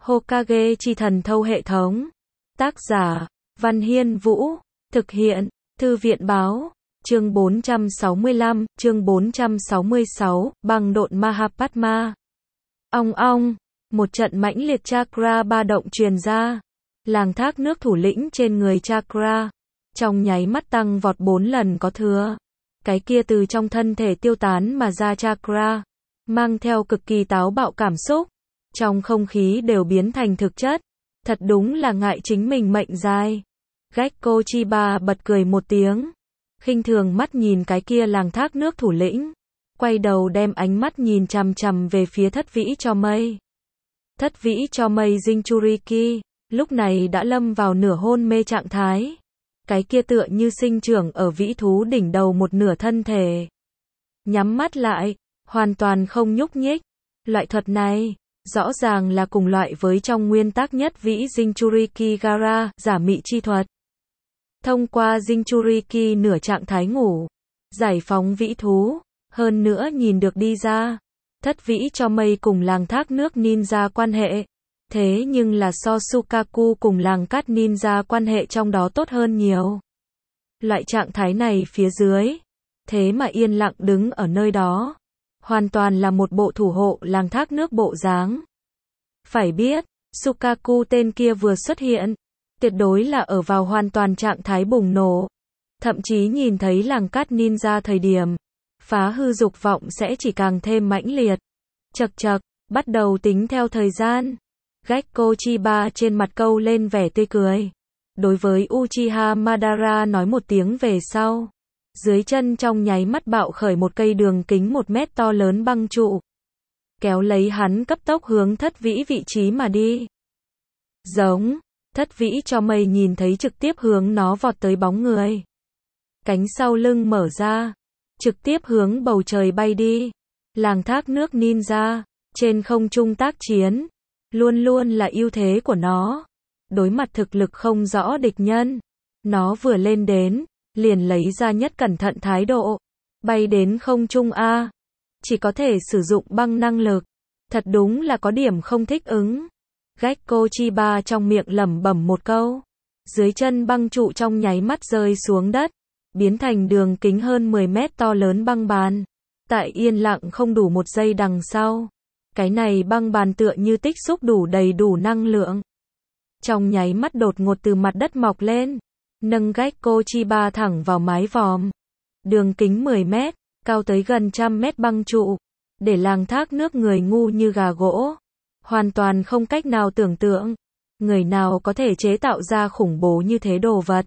Hokage chi thần thâu hệ thống. Tác giả, Văn Hiên Vũ. Thực hiện, Thư viện báo. Chương 465, chương 466, băng độn Mahapadma. Ong ong, một trận mãnh liệt chakra ba động truyền ra. Làng thác nước thủ lĩnh trên người chakra, trong nháy mắt tăng vọt 4 lần có thừa. Cái kia từ trong thân thể tiêu tán mà ra chakra, mang theo cực kỳ táo bạo cảm xúc, trong không khí đều biến thành thực chất. Thật đúng là ngại chính mình mệnh dài. Gekko Chiba bật cười một tiếng, khinh thường mắt nhìn cái kia làng thác nước thủ lĩnh, quay đầu đem ánh mắt nhìn chằm chằm về phía Thất Vĩ Cho Mây. Thất Vĩ Cho Mây Jinchuriki, lúc này đã lâm vào nửa hôn mê trạng thái. Cái kia tựa như sinh trưởng ở vĩ thú đỉnh đầu một nửa thân thể. Nhắm mắt lại, hoàn toàn không nhúc nhích. Loại thuật này, rõ ràng là cùng loại với trong nguyên tắc nhất vĩ Jinchuriki Gara, giả mị chi thuật. Thông qua Jinchuriki nửa trạng thái ngủ, giải phóng vĩ thú, hơn nữa nhìn được đi ra. Thất Vĩ Cho Mây cùng làng thác nước ninja quan hệ. Thế nhưng là so Sukaku cùng làng cát ninja quan hệ trong đó tốt hơn nhiều. Loại trạng thái này phía dưới, thế mà yên lặng đứng ở nơi đó, hoàn toàn là một bộ thủ hộ làng thác nước bộ dáng. Phải biết, Sukaku tên kia vừa xuất hiện, tuyệt đối là ở vào hoàn toàn trạng thái bùng nổ. Thậm chí nhìn thấy làng cát ninja thời điểm, phá hư dục vọng sẽ chỉ càng thêm mãnh liệt. Chậc chậc, bắt đầu tính theo thời gian. Gekko Chiba trên mặt câu lên vẻ tươi cười. Đối với Uchiha Madara nói một tiếng về sau. Dưới chân trong nháy mắt bạo khởi một cây đường kính 1 mét to lớn băng trụ. Kéo lấy hắn cấp tốc hướng Thất Vĩ vị trí mà đi. Giống, Thất Vĩ Cho Mây nhìn thấy trực tiếp hướng nó vọt tới bóng người. Cánh sau lưng mở ra, trực tiếp hướng bầu trời bay đi. Làng thác nước ninja, trên không trung tác chiến, luôn luôn là ưu thế của nó. Đối mặt thực lực không rõ địch nhân, nó vừa lên đến, liền lấy ra nhất cẩn thận thái độ. Bay đến không trung A, chỉ có thể sử dụng băng năng lực. Thật đúng là có điểm không thích ứng. Gekko Chiba trong miệng lẩm bẩm một câu. Dưới chân băng trụ trong nháy mắt rơi xuống đất, biến thành đường kính hơn 10 mét to lớn băng bàn. Tại yên lặng không đủ một giây đằng sau, cái này băng bàn tựa như tích xúc đủ đầy đủ năng lượng. Trong nháy mắt đột ngột từ mặt đất mọc lên, nâng Gekko Chiba thẳng vào mái vòm. Đường kính 10 mét, cao tới gần 100 mét băng trụ, để làng thác nước người ngu như gà gỗ. Hoàn toàn không cách nào tưởng tượng, người nào có thể chế tạo ra khủng bố như thế đồ vật.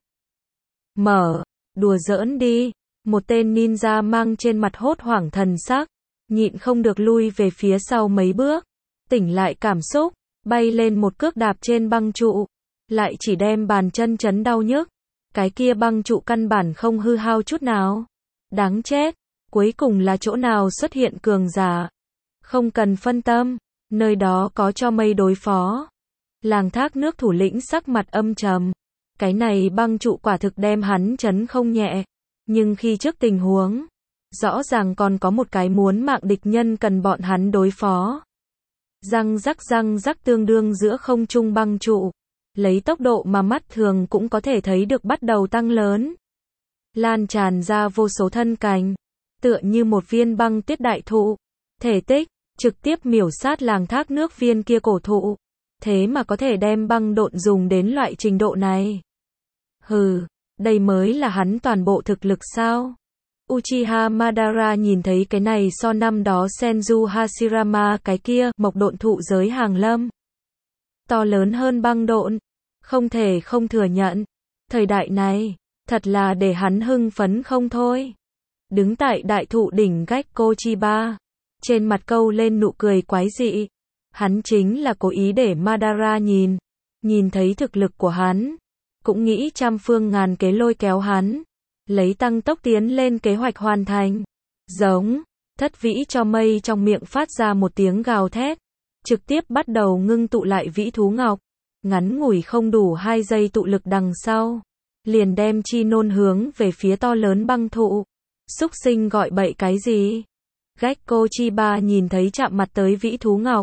Đùa giỡn đi. Một tên ninja mang trên mặt hốt hoảng thần sắc, nhịn không được lui về phía sau mấy bước, tỉnh lại cảm xúc, bay lên một cước đạp trên băng trụ, lại chỉ đem bàn chân chấn đau nhức. Cái kia băng trụ căn bản không hư hao chút nào. Đáng chết, cuối cùng là chỗ nào xuất hiện cường giả. Không cần phân tâm, nơi đó có Cho Mây đối phó. Làng thác nước thủ lĩnh sắc mặt âm trầm. Cái này băng trụ quả thực đem hắn chấn không nhẹ. Nhưng khi trước tình huống, rõ ràng còn có một cái muốn mạng địch nhân cần bọn hắn đối phó. Răng rắc tương đương giữa không trung băng trụ, lấy tốc độ mà mắt thường cũng có thể thấy được bắt đầu tăng lớn. Lan tràn ra vô số thân cành, tựa như một viên băng tuyết đại thụ. Thể tích, trực tiếp miểu sát làng thác nước viên kia cổ thụ. Thế mà có thể đem băng độn dùng đến loại trình độ này. Hừ. Đây mới là hắn toàn bộ thực lực sao? Uchiha Madara nhìn thấy cái này so năm đó Senju Hashirama cái kia mộc độn thụ giới hàng lâm. To lớn hơn băng độn. Không thể không thừa nhận. Thời đại này, thật là để hắn hưng phấn không thôi. Đứng tại đại thụ đỉnh Gekko Chiba, trên mặt câu lên nụ cười quái dị. Hắn chính là cố ý để Madara nhìn thấy thực lực của hắn. Cũng nghĩ trăm phương ngàn kế lôi kéo hắn, lấy tăng tốc tiến lên kế hoạch hoàn thành. Giống, Thất Vĩ Cho Mây trong miệng phát ra một tiếng gào thét, trực tiếp bắt đầu ngưng tụ lại vĩ thú ngọc. Ngắn ngủi không đủ 2 giây tụ lực đằng sau, liền đem chi nôn hướng về phía to lớn băng thụ. Xúc sinh gọi bậy cái gì? Gekko Chiba nhìn thấy chạm mặt tới vĩ thú ngọc,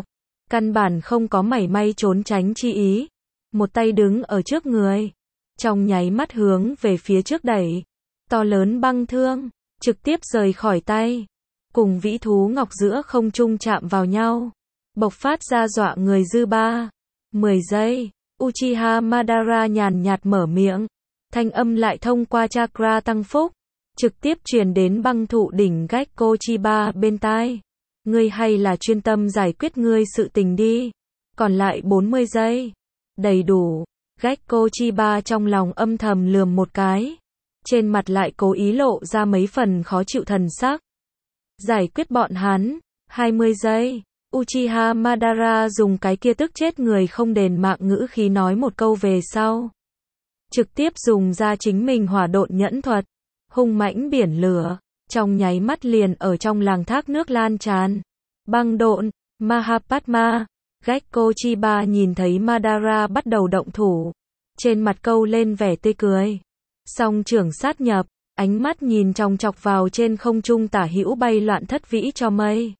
căn bản không có mảy may trốn tránh chi ý. Một tay đứng ở trước người, trong nháy mắt hướng về phía trước đẩy. To lớn băng thương, trực tiếp rời khỏi tay, cùng vĩ thú ngọc giữa không trung chạm vào nhau, bộc phát ra dọa người dư ba. 10 giây, Uchiha Madara nhàn nhạt mở miệng, thanh âm lại thông qua chakra tăng phúc, trực tiếp truyền đến băng thụ đỉnh Gekko Chiba bên tai. Ngươi hay là chuyên tâm giải quyết ngươi sự tình đi. Còn lại 40 giây. Đầy đủ. Gekko Chiba trong lòng âm thầm lườm một cái. Trên mặt lại cố ý lộ ra mấy phần khó chịu thần sắc. Giải quyết bọn hắn. 20 giây. Uchiha Madara dùng cái kia tức chết người không đền mạng ngữ khí nói một câu về sau. Trực tiếp dùng ra chính mình hỏa độn nhẫn thuật. Hung mãnh biển lửa. Trong nháy mắt liền ở trong làng thác nước lan tràn. Băng độn, Mahapadma. Gekko Chiba nhìn thấy Madara bắt đầu động thủ. Trên mặt câu lên vẻ tươi cười. Song trưởng sát nhập, ánh mắt nhìn chòng chọc vào trên không trung tả hữu bay loạn thất vĩ cho mây.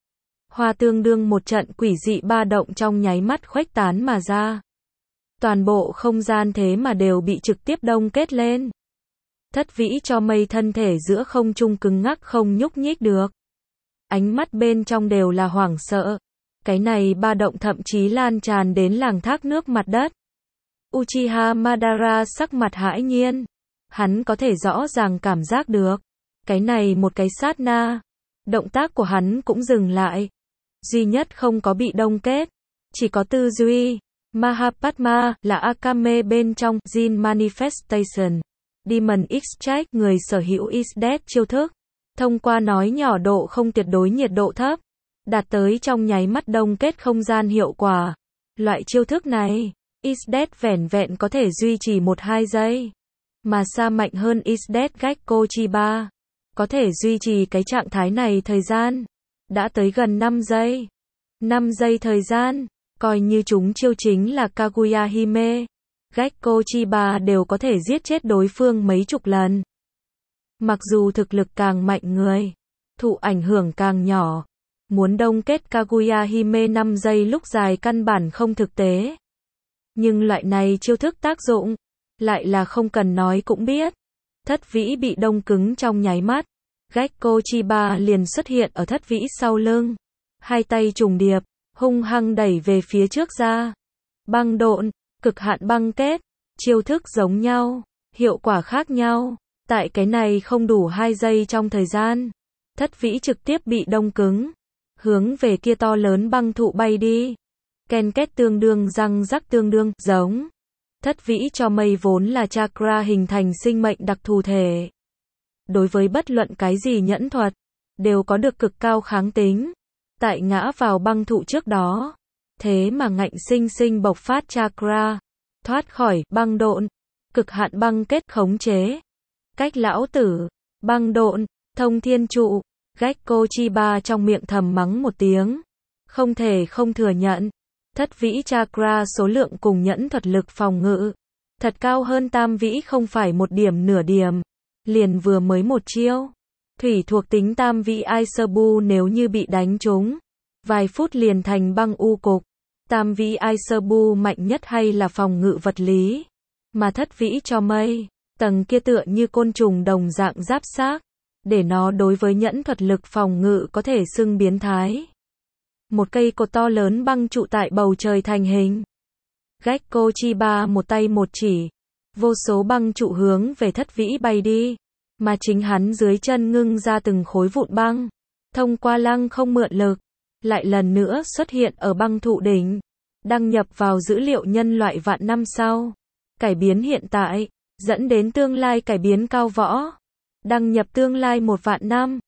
Hoa tương đương một trận quỷ dị ba động trong nháy mắt khuếch tán mà ra. Toàn bộ không gian thế mà đều bị trực tiếp đông kết lên. Thất vĩ cho mây thân thể giữa không trung cứng ngắc không nhúc nhích được. Ánh mắt bên trong đều là hoảng sợ. Cái này ba động thậm chí lan tràn đến làng thác nước mặt đất. Uchiha Madara sắc mặt hãi nhiên. Hắn có thể rõ ràng cảm giác được. Cái này một cái sát na. Động tác của hắn cũng dừng lại. Duy nhất không có bị đông kết. Chỉ có tư duy. Mahapadma là Akame bên trong Jin Manifestation. Demon Extract người sở hữu is dead chiêu thức. Thông qua nói nhỏ độ không tuyệt đối nhiệt độ thấp. Đạt tới trong nháy mắt đông kết không gian hiệu quả. Loại chiêu thức này, is dead vẻn vẹn có thể duy trì 1-2 giây. Mà xa mạnh hơn is dead Gekko Chiba. Có thể duy trì cái trạng thái này thời gian. Đã tới gần 5 giây. 5 giây thời gian, coi như chúng chiêu chính là Kaguya Hime. Gekko Chiba đều có thể giết chết đối phương mấy chục lần. Mặc dù thực lực càng mạnh người, thụ ảnh hưởng càng nhỏ. Muốn đông kết Kaguya Hime 5 giây lúc dài căn bản không thực tế. Nhưng loại này chiêu thức tác dụng, lại là không cần nói cũng biết. Thất vĩ bị đông cứng trong nháy mắt. Gekko Chiba liền xuất hiện ở thất vĩ sau lưng. Hai tay trùng điệp, hung hăng đẩy về phía trước ra. Băng độn, cực hạn băng kết, chiêu thức giống nhau, hiệu quả khác nhau. Tại cái này không đủ 2 giây trong thời gian. Thất vĩ trực tiếp bị đông cứng. Hướng về kia to lớn băng thụ bay đi. Ken két tương đương răng rắc tương đương, giống. Thất vĩ cho mây vốn là chakra hình thành sinh mệnh đặc thù thể. Đối với bất luận cái gì nhẫn thuật, đều có được cực cao kháng tính. Tại ngã vào băng thụ trước đó. Thế mà ngạnh sinh sinh bộc phát chakra. Thoát khỏi băng độn. Cực hạn băng kết khống chế. Cách lão tử. Băng độn. Thông thiên trụ. Gekko Chiba trong miệng thầm mắng một tiếng. Không thể không thừa nhận. Thất vĩ chakra số lượng cùng nhẫn thuật lực phòng ngự. Thật cao hơn tam vĩ không phải một điểm nửa điểm. Liền vừa mới một chiêu. Thủy thuộc tính tam vĩ Aiserbu nếu như bị đánh trúng. Vài phút liền thành băng u cục. Tam vĩ Aiserbu mạnh nhất hay là phòng ngự vật lý. Mà thất vĩ cho mây. Tầng kia tựa như côn trùng đồng dạng giáp xác. Để nó đối với nhẫn thuật lực phòng ngự có thể xưng biến thái. Một cây cột to lớn băng trụ tại bầu trời thành hình. Gekko Chiba một tay một chỉ. Vô số băng trụ hướng về thất vĩ bay đi. Mà chính hắn dưới chân ngưng ra từng khối vụn băng. Thông qua lăng không mượn lực. Lại lần nữa xuất hiện ở băng thụ đỉnh. Đăng nhập vào dữ liệu nhân loại vạn năm sau. Cải biến hiện tại. Dẫn đến tương lai cải biến cao võ. Đăng nhập tương lai 1 vạn năm.